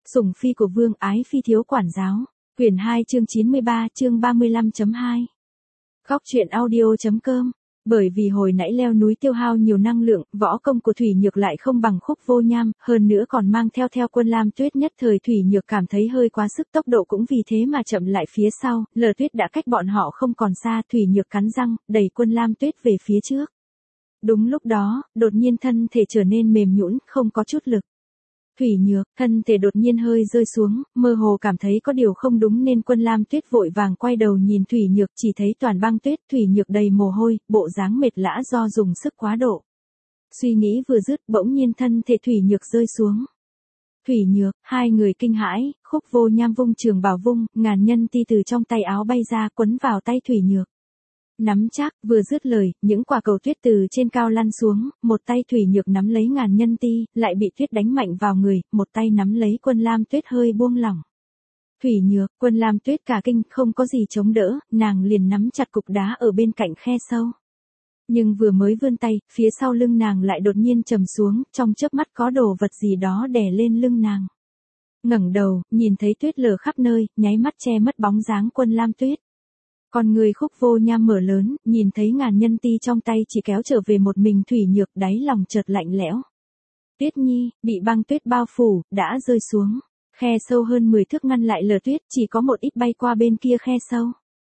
Sủng phi của vương ái phi thiếu quản giáo. Quyển 2 chương 93 chương 35.2. Góc truyện audio.com. Bởi vì hồi nãy leo núi tiêu hao nhiều năng lượng, võ công của Thủy Nhược lại không bằng Khúc Vô Nham, hơn nữa còn mang theo Quân Lam Tuyết, nhất thời Thủy Nhược cảm thấy hơi quá sức, tốc độ cũng vì thế mà chậm lại phía sau, Lờ Tuyết đã cách bọn họ không còn xa, Thủy Nhược cắn răng, đẩy Quân Lam Tuyết về phía trước. Đúng lúc đó, đột nhiên thân thể trở nên mềm nhũn, không có chút lực. Thủy Nhược, thân thể đột nhiên hơi rơi xuống, mơ hồ cảm thấy có điều không đúng nên Quân Lam Tuyết vội vàng quay đầu nhìn Thủy Nhược, chỉ thấy toàn băng tuyết, Thủy Nhược đầy mồ hôi, bộ dáng mệt lã do dùng sức quá độ. Suy nghĩ vừa dứt, bỗng nhiên thân thể Thủy Nhược rơi xuống. Thủy Nhược, hai người kinh hãi, Khúc Vô Nham vung trường bảo vung, ngàn nhân ti từ trong tay áo bay ra, quấn vào tay Thủy Nhược. Nắm chắc, vừa dứt lời, những quả cầu tuyết từ trên cao lăn xuống, một tay Thủy Nhược nắm lấy ngàn nhân ti, lại bị tuyết đánh mạnh vào người, một tay nắm lấy Quân Lam Tuyết hơi buông lỏng. Thủy Nhược, Quân Lam Tuyết cả kinh, không có gì chống đỡ, nàng liền nắm chặt cục đá ở bên cạnh khe sâu. Nhưng vừa mới vươn tay, phía sau lưng nàng lại đột nhiên trầm xuống, trong chớp mắt có đồ vật gì đó đè lên lưng nàng. Ngẩng đầu, nhìn thấy tuyết lở khắp nơi, nháy mắt che mất bóng dáng Quân Lam Tuyết. Con người Khúc Vô Nham mở lớn, nhìn thấy ngàn nhân ti trong tay chỉ kéo trở về một mình Thủy Nhược, đáy lòng chợt lạnh lẽo. Tuyết Nhi, bị băng tuyết bao phủ, đã rơi xuống. Khe sâu hơn 10 thước ngăn lại lở tuyết, chỉ có một ít bay qua bên kia khe sâu.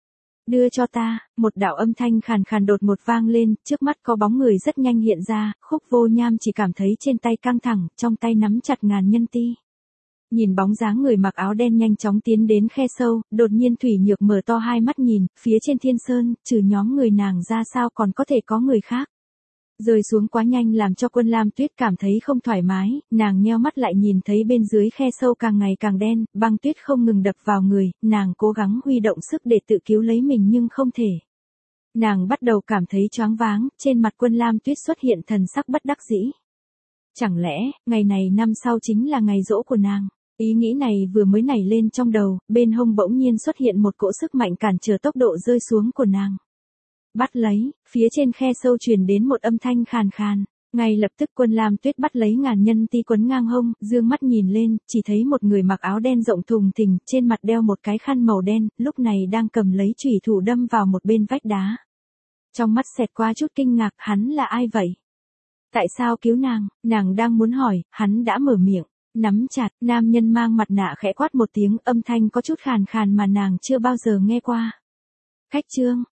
Đưa cho ta, một đạo âm thanh khàn khàn đột ngột vang lên, trước mắt có bóng người rất nhanh hiện ra, Khúc Vô Nham chỉ cảm thấy trên tay căng thẳng, trong tay nắm chặt ngàn nhân ti. Nhìn bóng dáng người mặc áo đen nhanh chóng tiến đến khe sâu, đột nhiên Thủy Nhược mở to hai mắt nhìn, phía trên thiên sơn, trừ nhóm người nàng ra sao còn có thể có người khác. Rơi xuống quá nhanh làm cho Quân Lam Tuyết cảm thấy không thoải mái, nàng nheo mắt lại nhìn thấy bên dưới khe sâu càng ngày càng đen, băng tuyết không ngừng đập vào người, nàng cố gắng huy động sức để tự cứu lấy mình nhưng không thể. Nàng bắt đầu cảm thấy choáng váng, trên mặt Quân Lam Tuyết xuất hiện thần sắc bất đắc dĩ. Chẳng lẽ, ngày này năm sau chính là ngày giỗ của nàng? Ý nghĩ này vừa mới nảy lên trong đầu, bên hông bỗng nhiên xuất hiện một cỗ sức mạnh cản trở tốc độ rơi xuống của nàng. Bắt lấy, phía trên khe sâu truyền đến một âm thanh khàn khàn. Ngay lập tức Quân Lam Tuyết bắt lấy ngàn nhân ti quấn ngang hông, dương mắt nhìn lên, chỉ thấy một người mặc áo đen rộng thùng thình, trên mặt đeo một cái khăn màu đen, lúc này đang cầm lấy chủy thủ đâm vào một bên vách đá. Trong mắt xẹt qua chút kinh ngạc, hắn là ai vậy? Tại sao cứu nàng? Nàng đang muốn hỏi, hắn đã mở miệng. Nắm chặt, nam nhân mang mặt nạ khẽ quát một tiếng, âm thanh có chút khàn khàn mà nàng chưa bao giờ nghe qua. Khách trương,